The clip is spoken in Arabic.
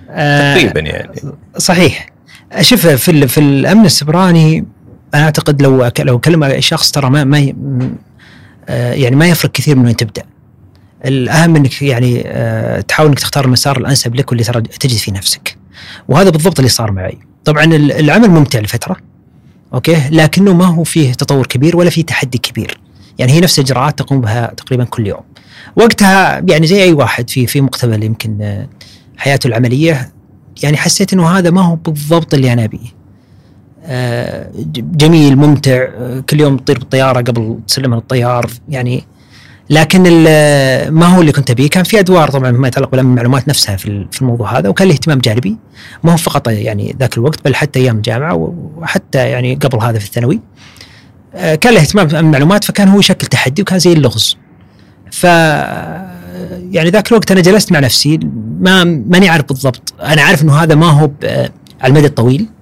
تقريبا يعني. صحيح. شوف في الأمن السبراني أنا أعتقد لو كلم شخص ترى ما يعني ما يفرق كثير من وين تبدأ. الأهم إنك يعني تحاول إنك تختار المسار الأنسب لك واللي ترى تجد فيه نفسك، وهذا بالضبط اللي صار معي. طبعا العمل ممتع لفترة أوكي، لكنه ما هو فيه تطور كبير ولا فيه تحدي كبير. يعني هي نفس الإجراءات تقوم بها تقريبا كل يوم. وقتها يعني زي أي واحد في مقتبل يمكن حياته العملية، يعني حسيت إنه هذا ما هو بالضبط اللي أنا أبيه. جميل ممتع، كل يوم تطير بالطيارة قبل تسلمها للطيار يعني، لكن ما هو اللي كنت أبيه. كان في أدوار طبعا ما يتعلق بالمعلومات نفسها في الموضوع هذا، وكان له اهتمام جانبي ما هو فقط يعني ذاك الوقت، بل حتى أيام الجامعة وحتى يعني قبل هذا في الثانوي كان له اهتمام بالمعلومات، فكان هو يشكل تحدي وكان زي اللغز. يعني ذاك الوقت أنا جلست مع نفسي ماني عارف بالضبط. أنا عارف إنه هذا ما هو على المدى الطويل